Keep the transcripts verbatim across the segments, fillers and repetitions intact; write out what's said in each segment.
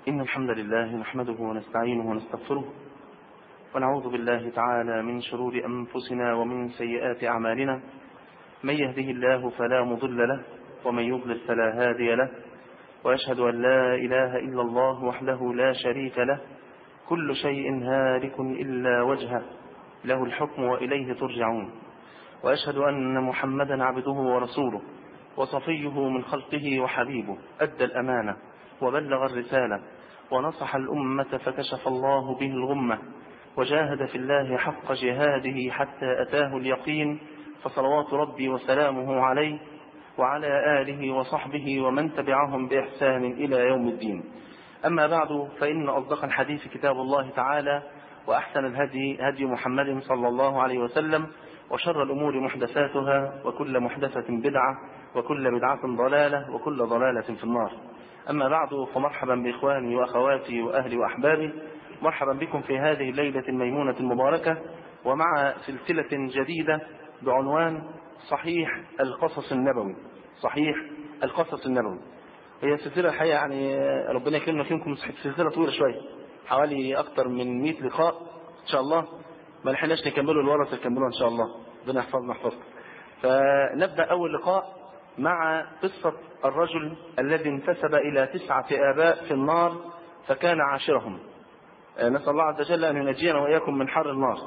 إن الحمد لله نحمده ونستعينه ونستغفره ونعوذ بالله تعالى من شرور أنفسنا ومن سيئات أعمالنا. من يهده الله فلا مضل له ومن يضلل فلا هادي له، وأشهد أن لا إله إلا الله وحده لا شريك له، كل شيء هالك إلا وجهه، له الحكم وإليه ترجعون. وأشهد أن محمدا عبده ورسوله وصفيه من خلقه وحبيبه، أدى الأمانة وبلغ الرسالة ونصح الأمة فكشف الله به الغمة، وجاهد في الله حق جهاده حتى أتاه اليقين، فصلوات ربي وسلامه عليه وعلى آله وصحبه ومن تبعهم بإحسان إلى يوم الدين. أما بعد، فإن أصدق الحديث كتاب الله تعالى، وأحسن الهدي هدي محمد صلى الله عليه وسلم، وشر الأمور محدثاتها، وكل محدثة بدعة، وكل بدعة ضلالة، وكل ضلالة في النار. أما بعد، فمرحبا بإخواني وأخواتي وأهلي وأحبابي، مرحبا بكم في هذه الليلة الميمونة المباركة، ومع سلسلة جديدة بعنوان صحيح القصص النبوي. صحيح القصص النبوي هي سلسلة الحقيقة يعني ربنا يكرمنا فيكم، سلسلة طويلة شوية، حوالي أكثر من مئة لقاء إن شاء الله، ما لحقناش نكمله، الورثة نكمله إن شاء الله، ربنا يحفظنا يحفظكم. فنبدأ أول لقاء مع قصة الرجل الذي انتسب إلى تسعة آباء في النار فكان عاشرهم. نسأل الله عز وجل أن ينجينا وإياكم من حر النار.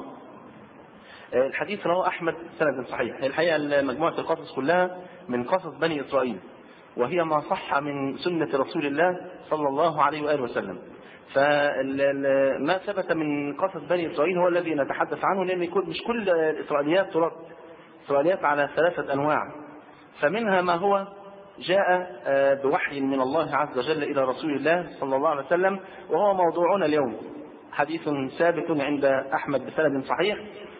الحديث رواه أحمد سند صحيح. الحقيقة مجموعة القصص كلها من قصص بني إسرائيل، وهي ما صح من سنة رسول الله صلى الله عليه وآله وسلم. فما ثبت من قصص بني إسرائيل هو الذي نتحدث عنه، لأن مش كل الإسرائيليات ترد، إسرائيليات على ثلاثة أنواع. فمنها ما هو جاء بوحي من الله عز وجل إلى رسول الله صلى الله عليه وسلم، وهو موضوعنا اليوم. حديث ثابت عند أحمد بسند صحيح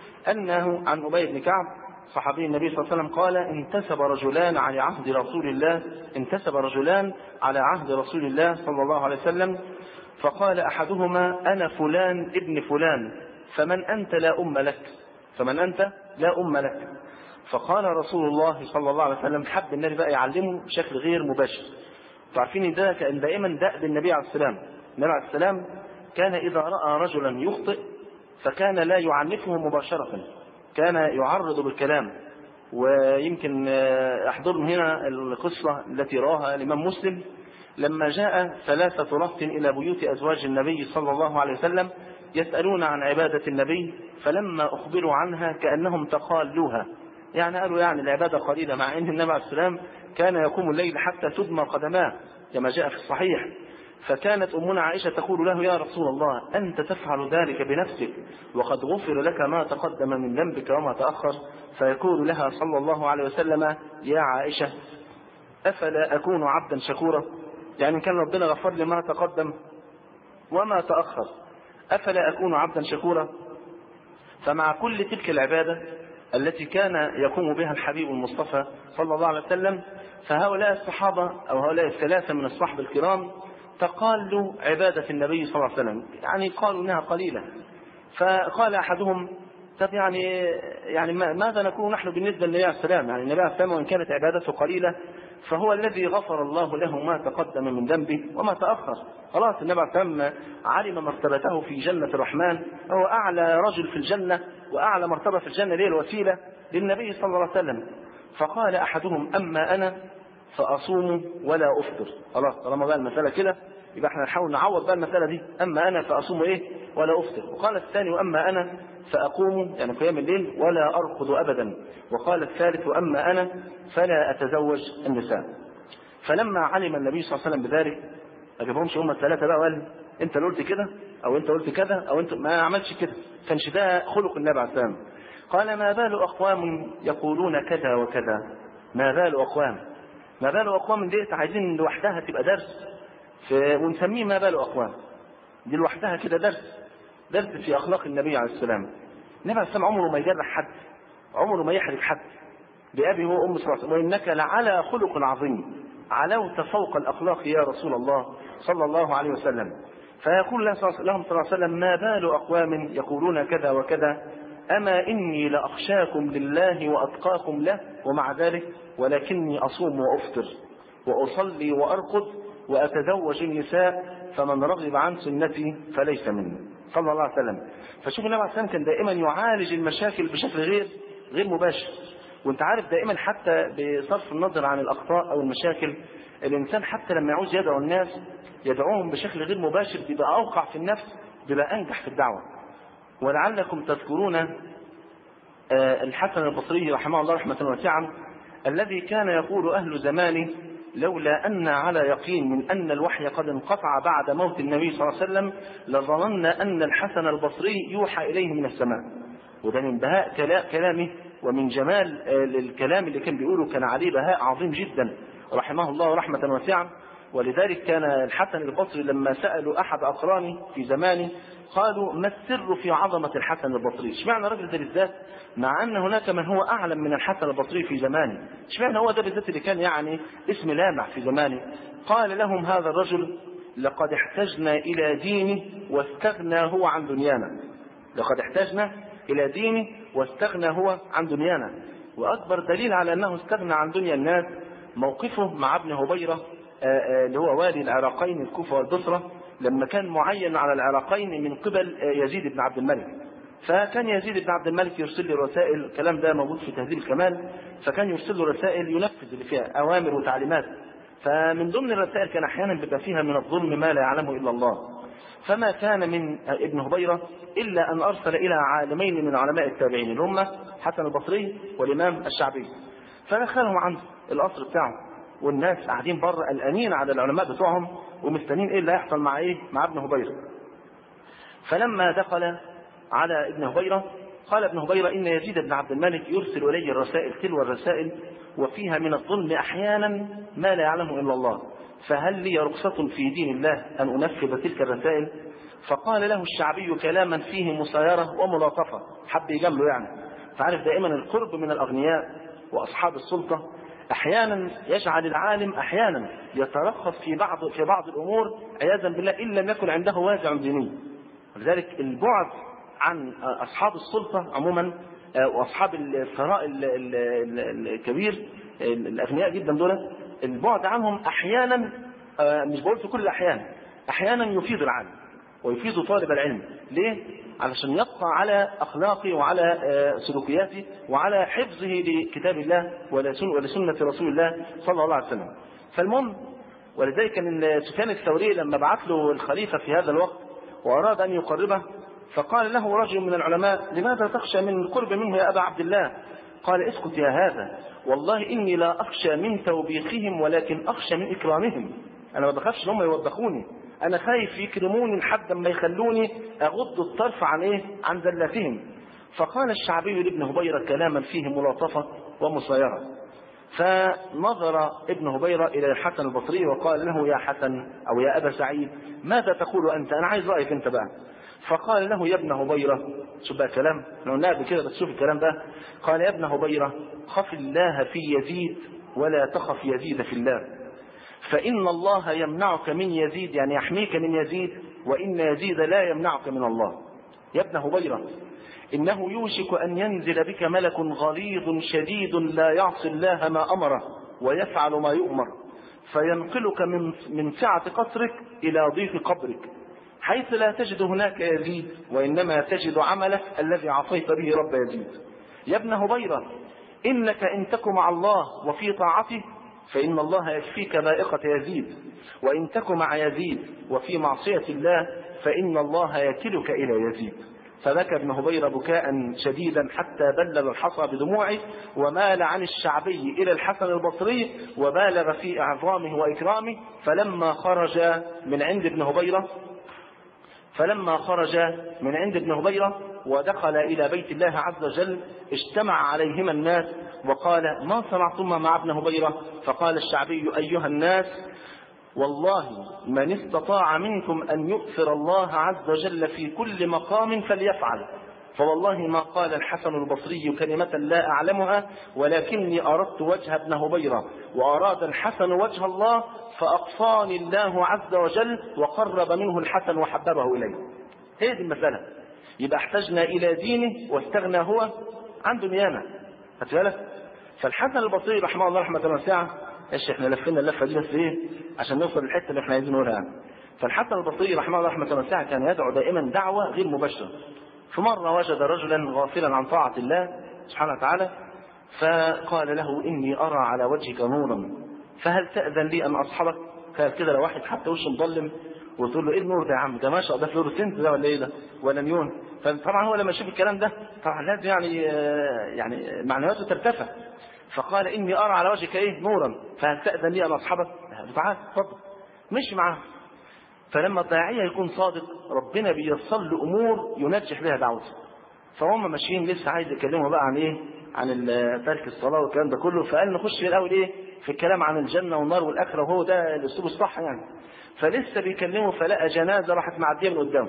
أنه عن أبي بن كعب صحابي النبي صلى الله عليه وسلم قال: انتسب رجلان على عهد رسول الله انتسب رجلان على عهد رسول الله صلى الله عليه وسلم، فقال أحدهما: أنا فلان ابن فلان، فمن أنت لا أم لك فمن أنت لا أم لك فقال رسول الله صلى الله عليه وسلم، حب النبي بقى يعلمه بشكل غير مباشر. تعرفين ده كان دائما دأب النبي عليه السلام. النبي عليه السلام كان إذا رأى رجلا يخطئ فكان لا يعنفه مباشرة، كان يعرض بالكلام. ويمكن أحضرهم هنا القصة التي رواها الإمام مسلم لما جاء ثلاثة رهط إلى بيوت أزواج النبي صلى الله عليه وسلم يسألون عن عبادة النبي، فلما أخبروا عنها كأنهم تقالوها، يعني قالوا يعني العبادة قليلة، مع أن النبي عليه السلام كان يقوم الليل حتى تدمى قدماه كما جاء في الصحيح. فكانت أمنا عائشة تقول له: يا رسول الله، أنت تفعل ذلك بنفسك وقد غفر لك ما تقدم من ذنبك وما تأخر. فيقول لها صلى الله عليه وسلم: يا عائشة، أفلا أكون عبدا شكورا؟ يعني كان ربنا غفر لي ما تقدم وما تأخر، أفلا أكون عبدا شكورا؟ فمع كل تلك العبادة التي كان يقوم بها الحبيب المصطفى صلى الله عليه وسلم، فهؤلاء الصحابة أو هؤلاء الثلاثة من الصحابة الكرام تقالوا عبادة النبي صلى الله عليه وسلم، يعني قالوا إنها قليلة. فقال أحدهم: طب يعني يعني ماذا نكون نحن بالنسبة للنبي عليه السلام؟ يعني النبي عليه السلام وإن كانت عبادته قليلة فهو الذي غفر الله له ما تقدم من ذنبه وما تأخر. خلاص النبي عليه السلام علم مرتبته في جنة الرحمن، هو أعلى رجل في الجنة وأعلى مرتبة في الجنة، ليه الوسيلة للنبي صلى الله عليه وسلم. فقال أحدهم: أما أنا فأصوم ولا أفطر. خلاص طالما بقى المسألة كده يبقى احنا نحاول نعوض بقى المسألة دي، أما أنا فأصوم إيه ولا أفطر. وقال الثاني: وأما أنا فأقوم يعني قيام الليل ولا أرقد أبدا. وقال الثالث: وأما أنا فلا أتزوج النساء. فلما علم النبي صلى الله عليه وسلم بذلك ما جابهمش هم الثلاثة بقى وقال: أنت اللي قلت كده أو أنت قلت كذا أو أنت ما عملش كده، كانش ده خلق النبي عليه السلام. قال: ما بال أقوام يقولون كذا وكذا، ما بال أقوام ما بال أقوام ديت عايزين لوحدها تبقى درس ونسميه ما بال أقوام، دي لوحدها كده درس درس في أخلاق النبي عليه السلام. النبي عليه السلام عمره ما يجرح حد، عمره ما يحرج حد، بأبي هو أم صلى الله عليه وسلم: وإنك لعلى خلق عظيم، علوت فوق الأخلاق يا رسول الله صلى الله عليه وسلم. فيقول لهم صلى الله عليه وسلم: ما بال أقوام يقولون كذا وكذا، أما إني لأخشاكم لله وأتقاكم له، ومع ذلك ولكني أصوم وأفطر وأصلي وأرقد وأتزوج النساء فمن رغب عن سنتي فليس مني صلى الله عليه وسلم. فشوف النبي عليه السلام كان دائما يعالج المشاكل بشكل غير غير مباشر. وانت عارف دائما حتى بصرف النظر عن الأخطاء أو المشاكل، الإنسان حتى لما يعوز يدعو الناس يدعوهم بشكل غير مباشر بيبقى أوقع في النفس، بيبقى أنجح في الدعوة. ولعلكم تذكرون الحسن البصري رحمه الله رحمة واسعة الذي كان يقول أهل زمانه: لولا أن على يقين من أن الوحي قد انقطع بعد موت النبي صلى الله عليه وسلم لظننا أن الحسن البصري يوحى إليه من السماء. وده من بهاء كلامه ومن جمال الكلام اللي كان بيقوله، كان عليه بهاء عظيم جدا رحمه الله رحمة واسعة. ولذلك كان الحسن البصري لما سألوا أحد أقرانه في زمانه قالوا: ما السر في عظمة الحسن البصري؟ اشمعنى الرجل ده بالذات مع أن هناك من هو أعلم من الحسن البصري في زمانه؟ اشمعنى هو ده بالذات اللي كان يعني اسم لامع في زمانه؟ قال لهم هذا الرجل: لقد احتجنا إلى دينه واستغنى هو عن دنيانا. لقد احتجنا إلى دينه واستغنى هو عن دنيانا. وأكبر دليل على أنه استغنى عن دنيا الناس موقفه مع ابن هبيرة اللي هو والي العراقين الكوفة والبصرة، لما كان معين على العراقين من قبل يزيد بن عبد الملك. فكان يزيد بن عبد الملك يرسل له رسائل، الكلام ده موجود في تهذيب الكمال، فكان يرسل له رسائل ينفذ اللي فيها أوامر وتعليمات. فمن ضمن الرسائل كان أحيانا بيبقى فيها من الظلم ما لا يعلمه إلا الله. فما كان من ابن هبيرة إلا أن أرسل إلى عالمين من علماء التابعين اللي هم حسن البصري والإمام الشعبي، فدخلهم عنده القصر بتاعه، والناس قاعدين بره قلقانين على العلماء بتوعهم ومستنين ايه اللي هيحصل مع ايه مع ابن هبيرة. فلما دخل على ابن هبيرة قال ابن هبيرة: إن يزيد بن عبد الملك يرسل إلي الرسائل تلو الرسائل وفيها من الظلم أحيانا ما لا يعلمه إلا الله، فهل لي رخصة في دين الله أن أنفذ تلك الرسائل؟ فقال له الشعبي كلاما فيه مسايرة وملاطفة، حب يجامله يعني. فعرف دائما القرب من الأغنياء وأصحاب السلطة أحيانا يجعل العالم أحيانا يترخص في بعض في بعض الأمور عياذا بالله إن لم يكن عنده وازع ديني. ولذلك البعد عن أصحاب السلطة عموما وأصحاب الثراء الكبير الأغنياء جدا دول، البعد عنهم أحيانا، مش بقول في كل الأحيان، أحيانا يفيد العالم ويفيد طالب العلم. ليه؟ علشان يبقى على أخلاقه وعلى سلوكياته وعلى حفظه لكتاب الله ولسنة رسول الله صلى الله عليه وسلم. فالمهم، ولذلك كان سفيان الثوري لما بعث له الخليفة في هذا الوقت وأراد أن يقربه، فقال له رجل من العلماء: لماذا تخشى من القرب منه يا أبا عبد الله؟ قال: اسكت يا هذا، والله إني لا أخشى من توبيخهم ولكن أخشى من إكرامهم. أنا ما بخافش هم يوبخوني، أنا خايف يكرموني لحد ما يخلوني أغض الطرف عن إيه؟ عن زلاتهم. فقال الشعبي لابن هبيرة كلاما فيه ملاطفة ومصايرة. فنظر ابن هبيرة إلى الحسن البصري وقال له: يا حسن أو يا أبا سعيد، ماذا تقول أنت؟ أنا عايز رأيك أنت بقى. فقال له: يا ابن هبيرة، شوف بقى كلام قلنا بكده بس شوف الكلام ده. قال: يا ابن هبيرة، خف الله في يزيد ولا تخف يزيد في الله، فإن الله يمنعك من يزيد، يعني يحميك من يزيد، وإن يزيد لا يمنعك من الله. يا ابن هبيرة، إنه يوشك أن ينزل بك ملك غليظ شديد لا يعصي الله ما أمره ويفعل ما يؤمر، فينقلك من من سعة قصرك إلى ضيق قبرك، حيث لا تجد هناك يزيد وإنما تجد عملك الذي عصيت به رب يزيد. يا ابن هبيرة، إنك إن تك مع الله وفي طاعته فإن الله يكفيك بائقة يزيد، وإن تك مع يزيد وفي معصية الله فإن الله يكلك إلى يزيد. فبكى ابن هبيرة بكاء شديدا حتى بلل الحصى بدموعه، ومال عن الشعبي إلى الحسن البصري وبالغ في إعظامه وإكرامه. فلما خرج من عند ابن هبيرة فلما خرج من عند ابن هبيرة ودخل إلى بيت الله عز وجل اجتمع عليهما الناس وقال: ما صنعتما مع ابن هبيرة؟ فقال الشعبي: أيها الناس، والله من استطاع منكم أن يؤثر الله عز وجل في كل مقام فليفعل، فوالله ما قال الحسن البصري كلمة لا أعلمها، ولكني أردت وجه ابن هبيرة وأراد الحسن وجه الله، فأقصاني الله عز وجل وقرب منه الحسن وحببه إليه. هذه المسألة. يبقى احتجنا إلى دينه واستغنى هو عن دنيانا. هتفعلك؟ فالحسن البصري رحمه الله رحمة واسعة ايش احنا لفينا اللفه دي بس ايه عشان نوصل للحته اللي احنا عايزين نقولها. فالحسن البصري رحمه الله رحمه واسعه كان يدعو دائما دعوه غير مباشره. فمره وجد رجلا غافلا عن طاعه الله سبحانه وتعالى، فقال له اني ارى على وجهك نورا فهل تاذن لي ان اصحبك؟ قال كده لو واحد حتى وشه مظلم وتقول له ايه النور ده يا عم؟ ده ما شاء الله ده فلورسنت ده ولا ايه ده؟ ولا نيون؟ فطبعا هو لما يشوف الكلام ده طبعا لازم يعني يعني معنوياته ترتفع. فقال اني ارى على وجهك ايه نورا فهل تاذن لي ان اصحبك؟ تعال اتفضل. مشي معاه. فلما الداعيه يكون صادق ربنا بيصل له امور ينجح بها دعوته. فهم ماشيين لسه عايز يكلموا بقى عن ايه؟ عن ترك الصلاه والكلام ده كله. فقال نخش في الاول ايه؟ في الكلام عن الجنه والنار والاخره، وهو ده الاسلوب الصح يعني. فلسه بيكلموا فلقى جنازه راحت معديه من قدامه.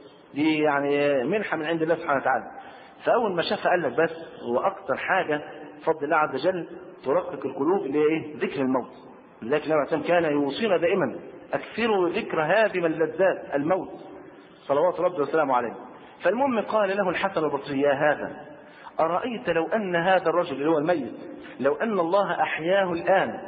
دي يعني منحه من عند الله سبحانه وتعالى. فاول ما شافها قال لك بس هو اكتر حاجه بفضل الله عز وجل ترقق القلوب اللي هي ايه؟ ذكر الموت. لذلك النبي عليه الصلاه والسلام كان يوصينا دائما اكثروا ذكر هادم اللذات الموت صلوات ربي وسلامه عليه. فالمهم قال له الحسن البصري يا هذا ارايت لو ان هذا الرجل اللي هو الميت لو ان الله احياه الان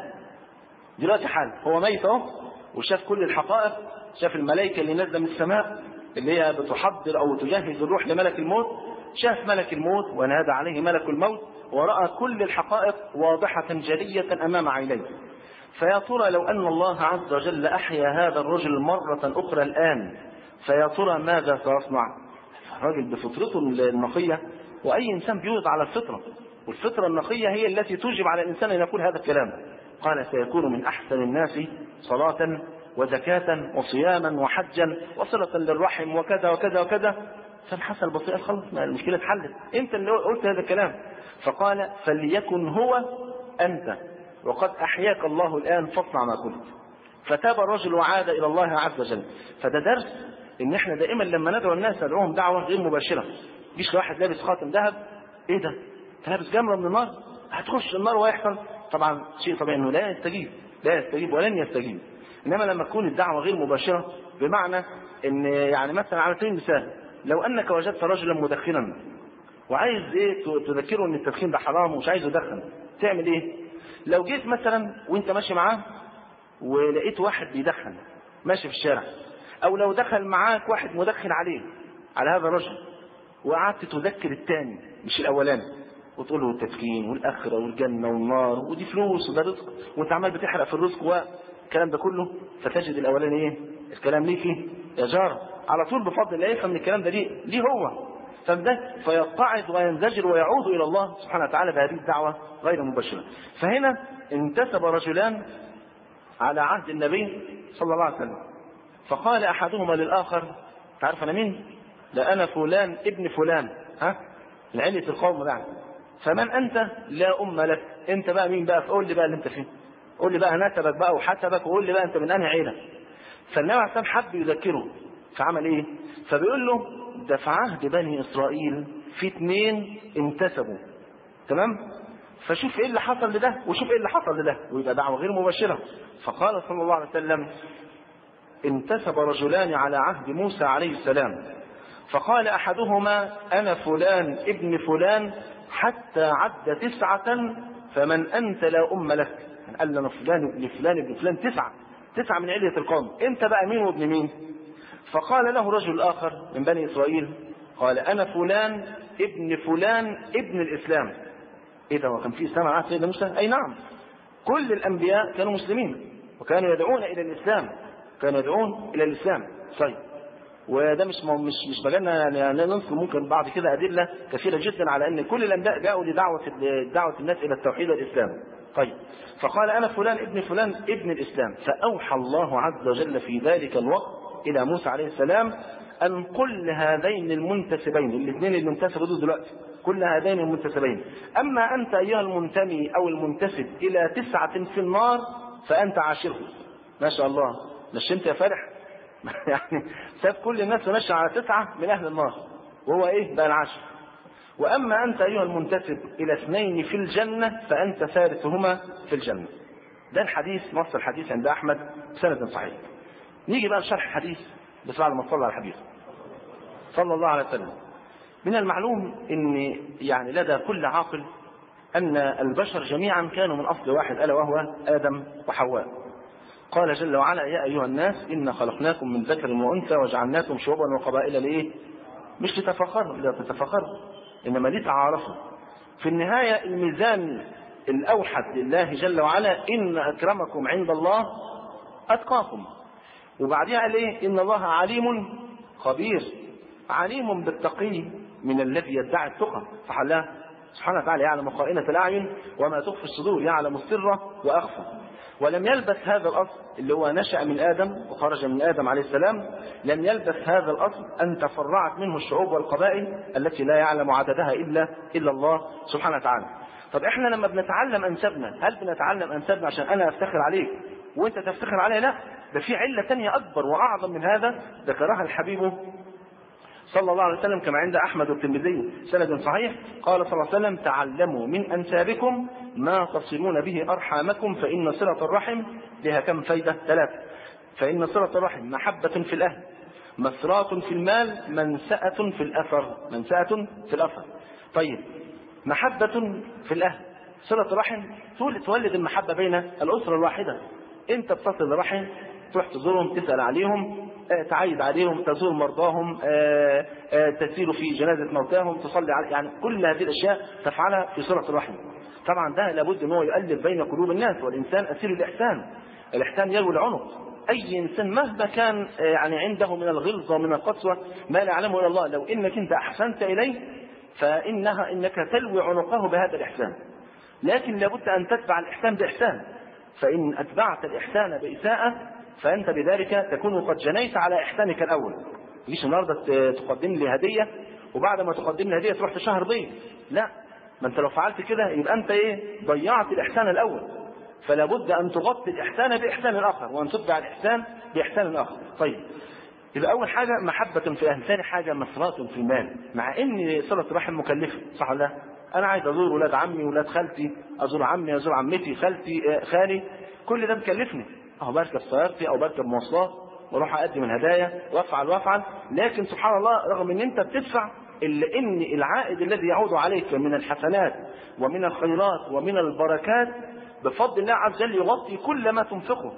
دلوقتي حال هو ميت اهو وشاف كل الحقائق، شاف الملائكه اللي نازله من السماء اللي هي بتحضر او تجهز الروح لملك الموت، شاف ملك الموت ونادى عليه ملك الموت ورأى كل الحقائق واضحة جلية أمام عينيه. فيا ترى لو أن الله عز وجل أحيا هذا الرجل مرة أخرى الآن فيا ترى ماذا سيصنع؟ الراجل بفطرته النقية، وأي إنسان بيولد على الفطرة، والفطرة النقية هي التي توجب على الإنسان أن يقول هذا الكلام. قال سيكون من أحسن الناس صلاة وزكاة وصياما وحجا وصلة للرحم وكذا وكذا وكذا. فالحسن البصري قال خلاص المشكلة اتحلت، انت اللي قلت هذا الكلام. فقال فليكن هو انت وقد احياك الله الان فاصنع ما قلت. فتاب الرجل وعاد الى الله عز وجل. فده درس ان احنا دائما لما ندعو الناس ندعوهم دعوه غير مباشره. مش واحد لابس خاتم ذهب ايه ده؟ انت لابس جمره من النار هتخش النار ويحصل. طبعا شيء طبيعي انه لا يستجيب لا يستجيب ولن يستجيب. انما لما تكون الدعوه غير مباشره بمعنى ان يعني مثلا على سبيل المثال لو انك وجدت رجلا مدخنا وعايز ايه تذكره ان التدخين ده حرام ومش عايز يدخن، تعمل ايه؟ لو جيت مثلا وانت ماشي معاه ولقيت واحد بيدخن ماشي في الشارع، او لو دخل معاك واحد مدخن عليه على هذا الرجل وقعدت تذكر الثاني مش الاولاني وتقول له التدخين والاخره والجنه والنار ودي فلوس وده رزق وانت عمال بتحرق في الرزق والكلام ده كله، فتجد الاولاني ايه؟ الكلام ليكي يا جار على طول بفضل الله يفهم من الكلام ده ليه ليه هو فده فيتعظ وينزجر ويعود الى الله سبحانه وتعالى بهذه الدعوه غير مباشره. فهنا انتسب رجلان على عهد النبي صلى الله عليه وسلم، فقال احدهما للاخر تعرف انا مين؟ لا انا فلان ابن فلان، ها لعلة القوم ده. فمن انت؟ لا ام لك. انت بقى مين بقى؟ فقول لي بقى اللي انت فيه، قول لي بقى نسبك بقى وحسبك وقول لي بقى انت من انهي عيله. فالنبي عليه الصلاه والسلام حب يذكره فعمل ايه؟ فبيقول له ده في عهد بني اسرائيل في اثنين انتسبوا، تمام؟ فشوف ايه اللي حصل لده وشوف ايه اللي حصل لده، ويبقى دعوه غير مباشره. فقال صلى الله عليه وسلم انتسب رجلان على عهد موسى عليه السلام، فقال احدهما انا فلان ابن فلان حتى عد تسعه فمن انت لا ام لك. قال له فلان ابن فلان ابن فلان تسعه تسعه من علية القوم، انت بقى مين وابن مين؟ فقال له رجل آخر من بني إسرائيل قال أنا فلان ابن فلان ابن الإسلام. إيه ده؟ وكان في إسلام على سيدنا موسى؟ أي نعم، كل الأنبياء كانوا مسلمين وكانوا يدعون إلى الإسلام، كانوا يدعون إلى الإسلام. طيب وده مش مش مش مجالنا يعني نذكر ممكن بعد كده أدلة كثيرة جدا على أن كل الأنبياء جاءوا لدعوة دعوة الناس إلى التوحيد والإسلام. طيب فقال أنا فلان ابن فلان ابن الإسلام. فأوحى الله عز وجل في ذلك الوقت إلى موسى عليه السلام أن كل هذين المنتسبين الاثنين اللي انتسبوا دلوقتي كل هذين المنتسبين أما أنت أيها المنتمي أو المنتسب إلى تسعة في النار فأنت عاشره. ما شاء الله، مش أنت يا فرح يعني ساب كل الناس ماشي على تسعة من أهل النار وهو إيه بقى العاشر. وأما أنت أيها المنتسب إلى اثنين في الجنة فأنت ثالثهما في الجنة. ده الحديث، نص الحديث عند أحمد بسند صحيح. نيجي بقى لشرح الحديث بس بعد ما نصلي على الحديث صلى الله عليه وسلم. من المعلوم ان يعني لدى كل عاقل أن البشر جميعا كانوا من أصل واحد ألا وهو آدم وحواء. قال جل وعلا: يا أيها الناس إنا خلقناكم من ذكر وأنثى وجعلناكم شعوبا وقبائل لإيه؟ مش لتفاخروا، لا تتفاخروا، إنما لتعارفوا. في النهاية الميزان الأوحد لله جل وعلا: إن أكرمكم عند الله أتقاكم. وبعدها قال إيه؟ إن الله عليم خبير، عليم بالتقي من الذي يدعي التقى، فحلاه سبحانه وتعالى يعلم خائنة الأعين وما تخفي الصدور، يعلم السر وأخفى. ولم يلبث هذا الأصل اللي هو نشأ من آدم وخرج من آدم عليه السلام، لم يلبث هذا الأصل أن تفرعت منه الشعوب والقبائل التي لا يعلم عددها إلا إلا الله سبحانه وتعالى. طب إحنا لما بنتعلم أنسابنا، هل بنتعلم أنسابنا عشان أنا أفتخر عليك وأنت تفتخر علي؟ لا، ده في علة تانية أكبر وأعظم من هذا ذكرها الحبيب صلى الله عليه وسلم كما عند أحمد والترمذي سند صحيح. قال صلى الله عليه وسلم: تعلموا من أنسابكم ما تصلون به أرحامكم، فإن صلة الرحم لها كم فايدة؟ ثلاثة. فإن صلة الرحم محبة في الأهل، مسرات في المال، منسأة في الأثر. منسأة في الأثر. طيب، محبة في الأهل، صلة الرحم تولد المحبة بين الأسرة الواحدة. أنت بتصل الرحم، تروح تزورهم، تسأل عليهم، تعيد عليهم، تزور مرضاهم، تسير في جنازة موتاهم، تصلي على، يعني كل هذه الأشياء تفعلها في صلة الرحم. طبعا ده لابد أنه يؤلف بين قلوب الناس، والإنسان أسير الإحسان. الإحسان يلوي العنق. أي إنسان مهما كان يعني عنده من الغلظة ومن القسوة ما لا يعلمه إلا الله، لو إنك أنت أحسنت إليه فإنها إنك تلوي عنقه بهذا الإحسان. لكن لابد أن تتبع الإحسان بإحسان، فإن أتبعت الإحسان بإساءة فأنت بذلك تكون قد جنيت على إحسانك الأول. مش النهارده تقدم لي هدية وبعد ما تقدم لي هدية تروح تشهر ضيف، لا، ما أنت لو فعلت كده يبقى أنت إيه؟ ضيعت الإحسان الأول. فلا بد أن تغطي الإحسان بإحسان الآخر، وأن تتبع الإحسان بإحسان الآخر. طيب، يبقى أول حاجة محبة في أهل، ثاني حاجة مسرات في المال، مع إن صلة الرحم مكلفة، صح ولا لا؟ أنا عايز أزور ولاد عمي ولاد خالتي، أزور عمي أزور عمتي خالتي خالي، كل ده مكلفني. أهو بركب سيارتي أو بركب مواصلات وأروح أقدم الهدايا وأفعل وأفعل، لكن سبحان الله رغم إن أنت بتدفع إلا إن العائد الذي يعود عليك من الحسنات ومن الخيرات ومن البركات بفضل الله عز وجل يغطي كل ما تنفقه.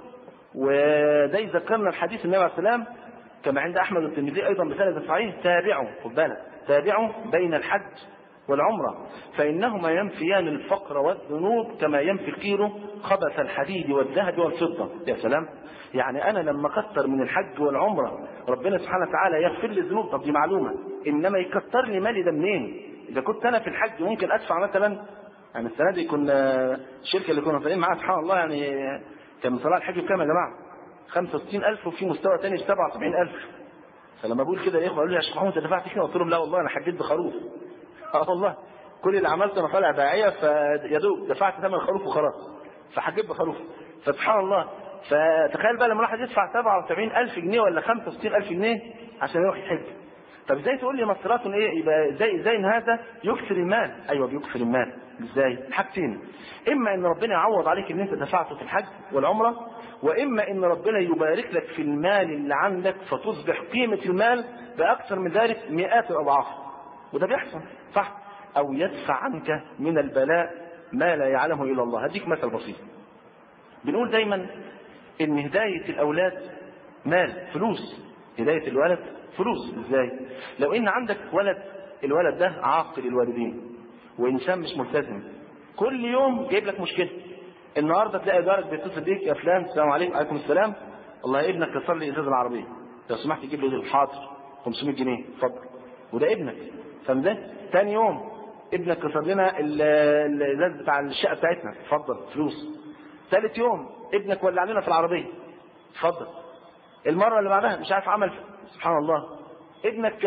وده يذكرنا الحديث النبي عليه السلام كما عند أحمد والترمذي أيضا بسند صحيح: تابعوا، خد بالك، تابعوا بين الحج والعمرة فإنهما ينفيان الفقر والذنوب كما ينفي الكيلو خبث الحديد والذهب والفضة. يا سلام، يعني أنا لما كتر من الحج والعمرة ربنا سبحانه وتعالى يغفر لي الذنوب. طب دي معلومة، إنما يكتر لي مالي ده منين؟ إذا كنت أنا في الحج ممكن أدفع مثلا، يعني السنة دي كنا الشركة اللي كنا طالعين معاها سبحان الله يعني كان مصارع الحج بكام يا جماعة؟ خمسة وستين ألف، وفي مستوى تاني سبعة وسبعين ألف. فلما بقول كده الإخوة قالوا لي يا شيخ محمود أنت دفعت كده؟ قلت لهم لا والله أنا حجيت بخروف. اه والله كل اللي عملته انا طالع داعيه فيدوب دفعت ثمن الخروف وخلاص، فحجيت بخروف. فسبحان الله، فتخيل بقى لما الواحد يدفع سبعة وسبعين ألف جنيه ولا خمسة وستين ألف جنيه عشان يروح يحج. طب ازاي تقول لي مسرات ايه؟ يبقى ازاي ازاي ان هذا يكثر المال؟ ايوه بيكثر المال. ازاي؟ حاجتين: اما ان ربنا يعوض عليك ان انت دفعته في الحج والعمره، واما ان ربنا يبارك لك في المال اللي عندك فتصبح قيمه المال باكثر من ذلك مئات الاضعاف. وده بيحصل صح؟ او يدفع عنك من البلاء ما لا يعلمه الا الله. هديك مثل بسيط. بنقول دايما ان هدايه الاولاد مال، فلوس. هدايه الولد فلوس. ازاي؟ لو ان عندك ولد، الولد ده عاق للوالدين وانسان مش ملتزم، كل يوم جايب لك مشكله. النهارده تلاقي جارك بيتصل بيك: يا فلان السلام عليكم. وعليكم السلام، والله ابنك كسر لي ازاز العربيه، لو سمحت تجيب لي الحاضر خمسمائة جنيه اتفضل. وده ابنك، فاهم ده؟ ثاني يوم ابنك كسر لنا الازاز بتاع الشقه بتاعتنا، اتفضل فلوس. ثالث يوم ابنك ولع لنا في العربيه، اتفضل. المره اللي بعدها مش عارف عمل، سبحان الله، ابنك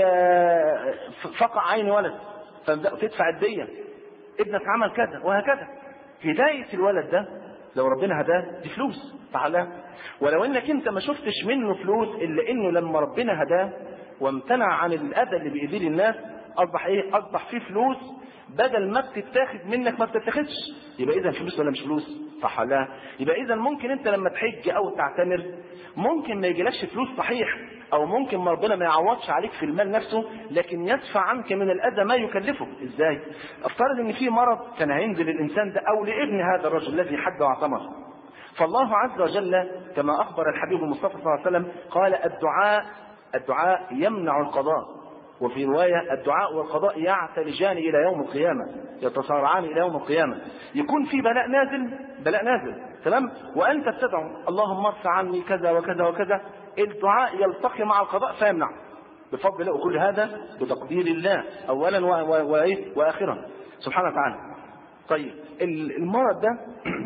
فقع عين ولد فتدفع الديه، ابنك عمل كذا، وهكذا. هدايه الولد ده لو ربنا هداه دي فلوس تعالى. ولو انك انت ما شفتش منه فلوس الا انه لما ربنا هداه وامتنع عن الاذى اللي بايديه للناس اصبح ايه؟ اصبح فيه فلوس بدل ما بتتاخد منك ما بتتاخدش. يبقى اذا فلوس ولا مش فلوس؟ صح ولا لا؟ يبقى اذا ممكن انت لما تحج او تعتمر ممكن ما يجيلكش فلوس صحيح، او ممكن ربنا ما يعوضش عليك في المال نفسه، لكن يدفع عنك من الاذى ما يكلفه. ازاي؟ افترض ان في مرض كان هينزل الانسان ده او لابن هذا الرجل الذي حج واعتمر، فالله عز وجل كما اخبر الحبيب المصطفى صلى الله عليه وسلم قال الدعاء الدعاء يمنع القضاء، وفي رواية الدعاء والقضاء يعتلجان إلى يوم القيامة، يتصارعان إلى يوم القيامة. يكون في بلاء نازل بلاء نازل تمام، وأنت تدعو اللهم ارفع عني كذا وكذا وكذا، الدعاء يلتقي مع القضاء فيمنع بفضل الله. وكل هذا بتقدير الله أولا وآخرا سبحانه وتعالى. طيب المرض ده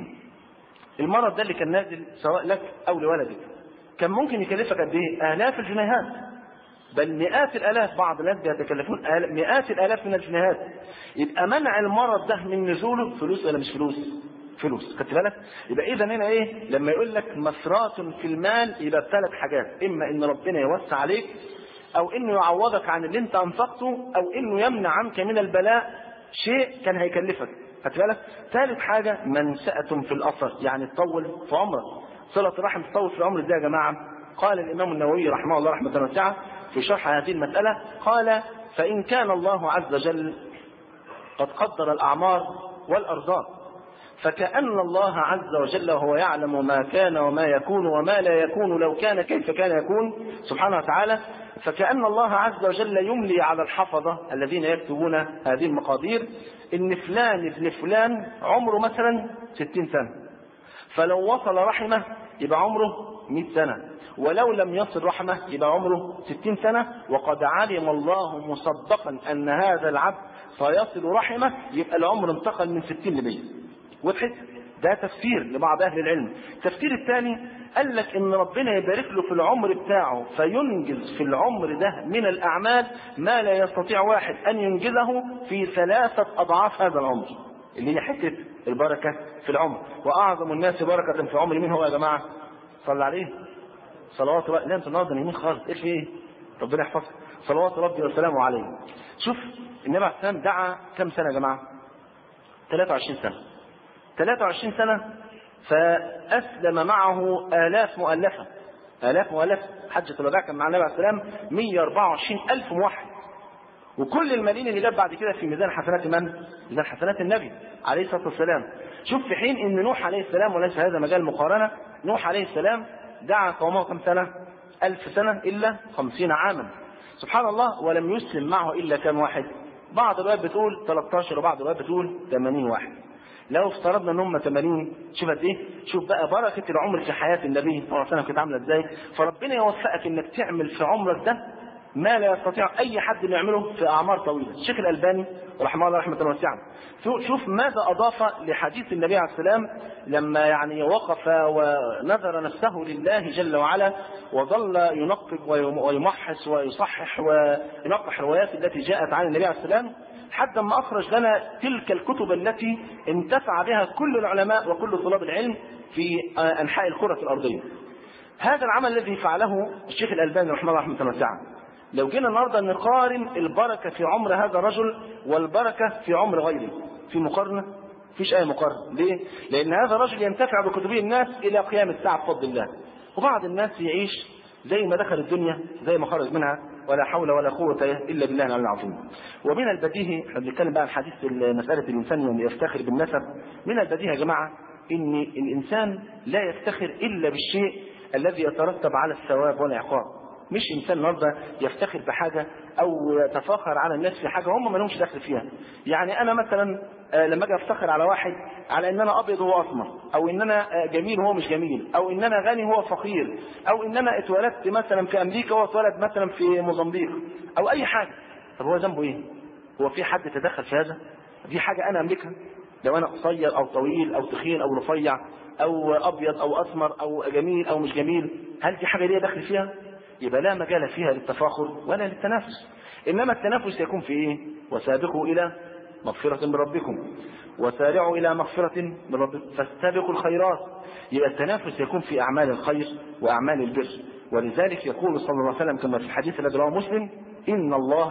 المرض ده اللي كان نازل سواء لك أو لولدك كان ممكن يكلفك قد إيه؟ آلاف الجنيهات، بل مئات الالاف، بعض الناس بيتكلفون مئات الالاف من الجنيهات. يبقى منع المرض ده من نزوله فلوس ولا مش فلوس؟ فلوس. خدت بالك؟ يبقى اذا هنا ايه لما يقول لك مسرات في المال، يبقى ثلاث حاجات: اما ان ربنا يوسع عليك، او انه يعوضك عن اللي انت انفقته، او انه يمنع عنك من البلاء شيء كان هيكلفك. خدت بالك؟ ثالث حاجه منسأة في الاثر، يعني تطول في عمرك. صلة الرحم تطول في العمر ازاي يا جماعه؟ قال الامام النووي رحمه الله رحمه واسعه في شرح هذه المسألة، قال: فإن كان الله عز وجل قد قدر الأعمار والأرزاق، فكأن الله عز وجل وهو يعلم ما كان وما يكون وما لا يكون لو كان كيف كان يكون سبحانه وتعالى، فكأن الله عز وجل يملي على الحفظة الذين يكتبون هذه المقادير إن فلان ابن فلان عمره مثلا ستين سنة، فلو وصل رحمه يبقى عمره مئة سنة، ولو لم يصل رحمه يبقى عمره ستين سنة، وقد علم الله مسبقا أن هذا العبد سيصل رحمه، يبقى العمر انتقل من ستين لمئة. وضحت؟ ده تفسير لبعض أهل العلم. التفسير الثاني قال لك إن ربنا يبارك له في العمر بتاعه فينجز في العمر ده من الأعمال ما لا يستطيع واحد أن ينجزه في ثلاثة أضعاف هذا العمر، اللي هي حتة البركة في العمر. وأعظم الناس بركة في عمر مين هو يا جماعة؟ صلى عليه صلوات ربي. لا انتوا النهارده يمين خالص، ايش في ايه؟ ربنا يحفظك. صلوات ربي وسلامه عليه. شوف النبي عليه السلام دعا كم سنه يا جماعه؟ ثلاثة وعشرين سنه. ثلاثة وعشرين سنه، فاسلم معه الاف مؤلفه الاف مؤلفه. حجه الوداع كان مع النبي عليه السلام مئة وأربعة وعشرين ألف موحد، وكل المالين اللي جاب بعد كده في ميزان حسنات من؟ ميزان حسنات النبي عليه الصلاه والسلام. شوف في حين ان نوح عليه السلام، وليس هذا مجال مقارنه، نوح عليه السلام دعا قومه كم سنة؟ ألف سنة إلا خمسين عاما. سبحان الله. ولم يسلم معه إلا كم واحد؟ بعض الروايات بتقول ثلاثة عشر وبعض الروايات بتقول ثمانين واحد. لو افترضنا ان هم ثمانين، شوف قد ايه؟ شوف بقى بركة العمر في حياة النبي صلى الله عليه وسلم كانت عاملة ازاي؟ فربنا يوفقك انك تعمل في عمرك ده ما لا يستطيع اي حد انه يعمله في اعمار طويله. الشيخ الالباني رحمه الله رحمه واسعه شوف ماذا اضاف لحديث النبي عليه السلام لما يعني وقف ونذر نفسه لله جل وعلا، وظل ينقب ويمحص ويصحح وينقح الروايات التي جاءت عن النبي عليه السلام، حتى ما اخرج لنا تلك الكتب التي انتفع بها كل العلماء وكل طلاب العلم في انحاء الكره الارضيه. هذا العمل الذي فعله الشيخ الالباني رحمه الله رحمه واسعه، لو جينا النهارده نقارن البركه في عمر هذا الرجل والبركه في عمر غيره، في مقارنه؟ مفيش اي مقارنه. ليه؟ لان هذا الرجل ينتفع بكتبه الناس الى قيام الساعه بفضل الله، وبعض الناس يعيش زي ما دخل الدنيا زي ما خرج منها، ولا حول ولا قوه الا بالله العلي العظيم. ومن البديهي، احنا بنتكلم بقى عن حديث مساله الانسان يفتخر بالنسب، من البديهي يا جماعه ان الانسان لا يفتخر الا بالشيء الذي يترتب على الثواب والعقاب. مش انسان النهارده يفتخر بحاجه او يتفاخر على الناس في حاجه هم ما لهمش دخل فيها. يعني انا مثلا لما اجي افتخر على واحد على ان انا ابيض وهو اسمر، او ان انا جميل وهو مش جميل، او ان انا غني وهو فقير، او ان انا اتولدت مثلا في امريكا وهو اتولد مثلا في موزمبيق، او اي حاجه، طب هو ذنبه ايه؟ هو في حد تدخل في هذا؟ دي حاجه انا املكها. لو انا قصير او طويل او تخين او رفيع او ابيض او اسمر او جميل او مش جميل، هل دي حاجه ليا دخل فيها؟ يبقى لا مجال فيها للتفاخر ولا للتنافس. انما التنافس يكون في ايه؟ وسابقوا الى مغفرة من ربكم وسارعوا الى مغفرة من ربكم فاستبقوا الخيرات. يبقى التنافس يكون في اعمال الخير واعمال البر. ولذلك يقول صلى الله عليه وسلم كما في الحديث الذي رواه مسلم: ان الله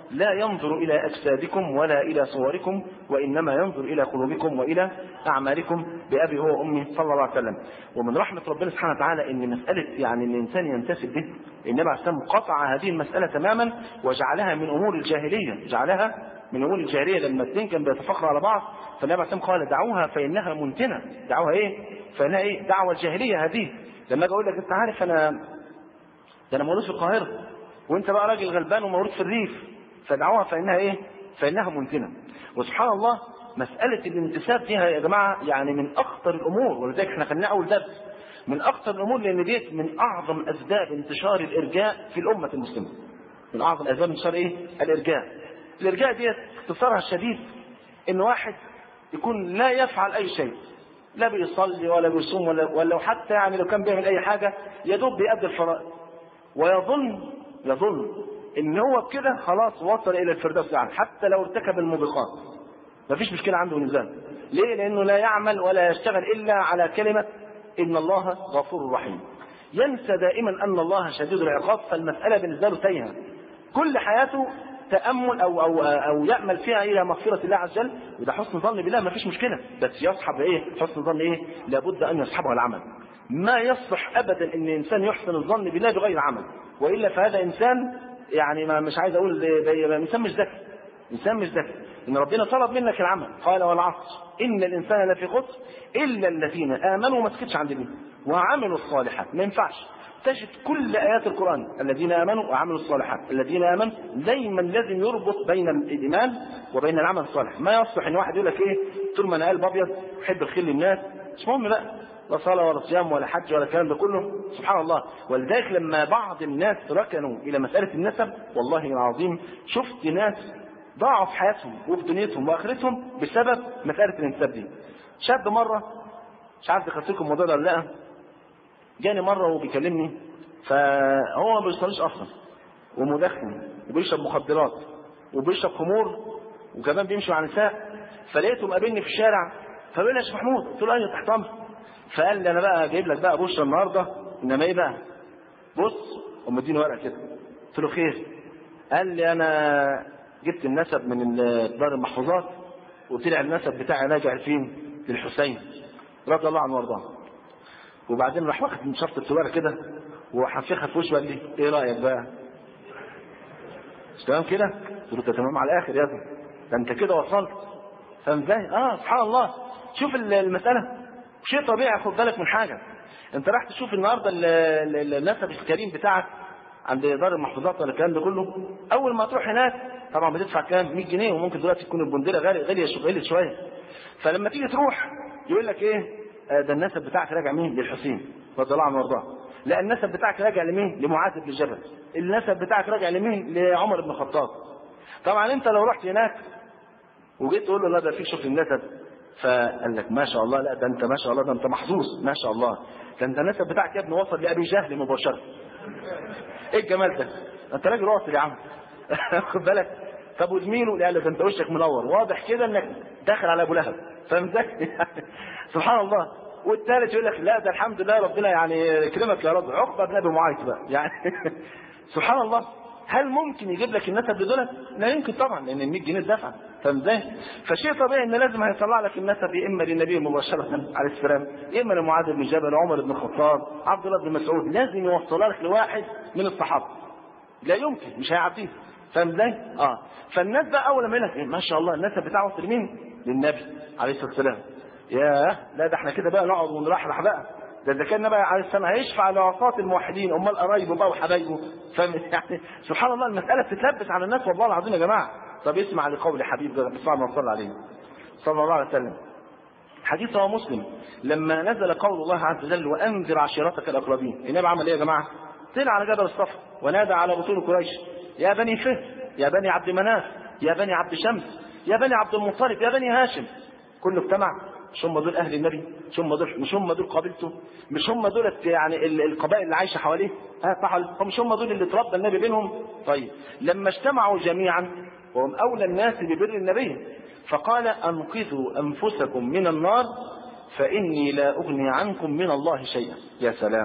لا ينظر إلى أجسادكم ولا إلى صوركم وإنما ينظر إلى قلوبكم وإلى أعمالكم بأبي هو وأمي صلى الله عليه وسلم. ومن رحمة ربنا سبحانه وتعالى إن مسألة يعني إن الإنسان ينتسب به، النبي عليه السلام قطع هذه المسألة تماما وجعلها من أمور الجاهلية، جعلها من أمور الجاهلية. لما الاثنين كانوا بيتفاخروا على بعض فالنبي عليه السلام قال دعوها فإنها منتنة. دعوها إيه؟ فإنها إيه؟ دعوة الجاهلية هذه. لما أجي أقول لك أنت عارف أنا ده أنا مولود في القاهرة وأنت بقى راجل غلبان ومولود في الريف، فدعوها فإنها إيه؟ فإنها منتنة. وسبحان الله مسألة الانتساب فيها يا جماعة يعني من أخطر الأمور، ولذلك احنا خلينا أول درس من أخطر الأمور، لأن ديت من أعظم أسباب انتشار الإرجاء في الأمة المسلمة. من أعظم أسباب انتشار إيه؟ الإرجاء. الإرجاء ديت اختصارها الشديد إن واحد يكون لا يفعل أي شيء، لا بيصلي ولا بيصوم ولا ولا حتى يعني لو كان بيعمل أي حاجة يدوب بيأدي الفرائض، ويظن يظن إن هو كده خلاص وصل إلى الفردوس الأعلى حتى لو ارتكب الموبقات، مفيش مشكلة عنده نزال. ليه؟ لأنه لا يعمل ولا يشتغل إلا على كلمة إن الله غفور رحيم. ينسى دائما أن الله شديد العقاب، فالمسألة بالنسبة له تايهة. كل حياته تأمل أو أو أو يأمل فيها إلى مغفرة الله عز وجل، وده حسن ظن بالله مفيش مشكلة، بس يصحب إيه؟ حسن ظن إيه؟ لابد أن يصحبه العمل. ما يصلح أبدا إن إنسان يحسن الظن بالله بغير عمل، وإلا فهذا إنسان يعني ما مش عايز أقول إنسان مش ذكي، إنسان مش ذكي. إن ربنا طلب منك العمل، قال والعصر إن الإنسان لفي خسر إلا الذين آمنوا، وما سكتش عند دي وعملوا الصالحات. ما ينفعش تجد كل آيات القرآن الذين آمنوا وعملوا الصالحات، الذين آمنوا دايما لازم يربط بين الإيمان وبين العمل الصالح. ما يصلح إن واحد يقول لك إيه طول ما أنا قلب أبيض أحب الخير للناس، مش مهم بقى لا صلاة ولا صيام ولا حج ولا الكلام ده كله، سبحان الله. ولذلك لما بعض الناس ركنوا إلى مسألة النسب، والله العظيم شفت ناس ضاعوا في حياتهم وفي دنيتهم وآخرتهم بسبب مسألة الانتساب دي. شاب مرة مش عارف دخلت لكم الموضوع ده ولا لا، جاني مرة وبيكلمني، فهو ما بيصليش أصلا ومدخن وبيشرب مخدرات وبيشرب خمور وكمان بيمشي مع نساء، فلقيته مقابلني في الشارع فبيقول لي يا شيخ محمود، قلت له أيوه تحت أمرك. فقال لي أنا بقى جايب لك بقى بشرى النهارده، إنما إيه بقى؟ بص ومديني ورقة كده. قلت له خير؟ قال لي أنا جبت النسب من دار المحفوظات وطلع النسب بتاعي راجع فين؟ للحسين رضي الله عنه وارضاه. وبعدين راح واخد من شرط السواره كده وحفيخها في وشه وقال لي ايه رايك بقى؟ مش تمام كده؟ قلت له تمام على الاخر يا ابني، ده انت كده وصلت. فاهم ازاي؟ اه سبحان الله. شوف المساله شيء طبيعي. خد بالك من حاجه، انت راح تشوف النهارده النسب الكريم بتاعك عند دار المحفوظات ولا الكلام ده كله، اول ما تروح هناك طبعا بتدفع كام؟ مية جنيه، وممكن دلوقتي تكون البنديره غاليه غاليه غاليه شويه. فلما تيجي تروح يقول لك ايه؟ ده النسب بتاعك راجع مين؟ للحسين رضي الله عنه وارضاه. لا النسب بتاعك راجع لمين؟ لمعاذ بن جبل. النسب بتاعك راجع لمين؟ لعمر بن الخطاب. طبعا انت لو رحت هناك وجيت تقول له لا ده في شوف النسب، فقال لك ما شاء الله، لا ده انت ما شاء الله، ده انت محظوظ ما شاء الله، ده انت النسب بتاعك يا ابني وصل لابي جهل مباشره. ايه الجمال ده؟ انت راجل واصل يا عم. خد بالك. طب وزميله قال لك انت وشك منور، واضح كده انك داخل على ابو لهب. فاهم ازاي؟ سبحان الله. والثالث يقول لك لا ده الحمد لله ربنا يعني يكرمك يا رب، عقبه بن ابي معيط بقى يعني. سبحان الله. هل ممكن يجيب لك النسب بدولة؟ لا يمكن طبعا، لان ال مية جنيه دفع. فاهم ازاي؟ فشيء طبيعي ان لازم هيطلع لك النسب يا اما للنبي مباشره عليه السلام، يا اما لمعاذ بن جبل، عمر بن الخطاب، عبد الله بن مسعود، لازم يوصلها لك لواحد من الصحابه. لا يمكن، مش هيعديه. فاهم ازاي؟ اه فالناس بقى اول ما يقول لك إيه ما شاء الله النسب بتاعه وصل لمين؟ للنبي عليه الصلاه والسلام. ياه لا ده احنا كده بقى نقعد ونرحرح بقى، ده اذا كان النبي عليه السلام هيشفع لعصاة الموحدين، امال قرايبه بقى وحبايبه. فاهم يعني؟ سبحان الله المساله بتتلبس على الناس والله العظيم يا جماعه. طب اسمع لقول حبيب ده صلى الله عليه صلى الله عليه وسلم، حديث رواه مسلم، لما نزل قول الله عز وجل وانذر عشيرتك الاقربين، النبي عمل ايه يا جماعه؟ طلع على جبل الصفا ونادى على بطون قريش يا بني فهر، يا بني عبد مناف، يا بني عبد شمس، يا بني عبد المطلب، يا بني هاشم. كله اجتمع. مش هم دول اهل النبي؟ مش هم دول مش هم دول قبيلته؟ مش هم دول يعني القبائل اللي عايشه حواليه؟ ها صح؟ مش هم دول اللي اتربى النبي بينهم؟ طيب لما اجتمعوا جميعا وهم اولى الناس ببر النبي، فقال انقذوا انفسكم من النار فاني لا اغني عنكم من الله شيئا. يا سلام.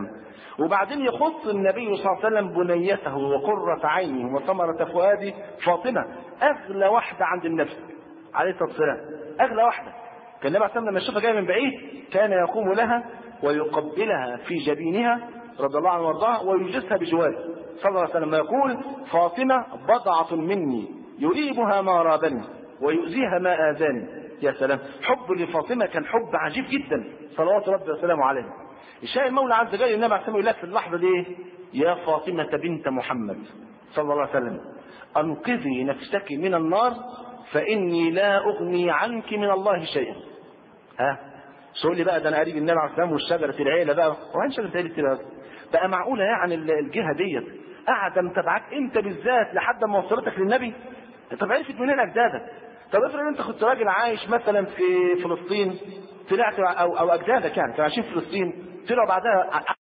وبعدين يخص النبي صلى الله عليه وسلم بنيته وقرة عينه وثمرة فؤاده فاطمة، أغلى واحدة عند النبي عليه الصلاة والسلام، أغلى واحدة. كان النبي عليه الصلاة والسلام لما يشوفها جاية من بعيد كان يقوم لها ويقبلها في جبينها رضي الله عنه وارضاها ويجلسها بجواره صلى الله عليه وسلم، يقول فاطمة بضعة مني يريبها ما رابني ويؤذيها ما آذاني. يا سلام، حب لفاطمة كان حب عجيب جدا صلوات ربي وسلامه عليه. الشاهد المولى عز وجل النبي عليه الصلاة والسلام يقول لك في اللحظة دي يا فاطمة بنت محمد صلى الله عليه وسلم أنقذي نفسك من النار فإني لا أغني عنك من الله شيئا. ها تقول لي بقى ده انا قريب النبي عليه الصلاه والسلام والشجره العيله بقى، وين شجره العيله كده بقى؟ معقوله يعني الجهه ديت قاعده متابعاك انت بالذات لحد ما وصلتك للنبي؟ طب عرفت منين اجدادك؟ طب افرض انت كنت راجل عايش مثلا في فلسطين طلعت او او اجدادك يعني كانوا عايشين في فلسطين طلعوا بعدها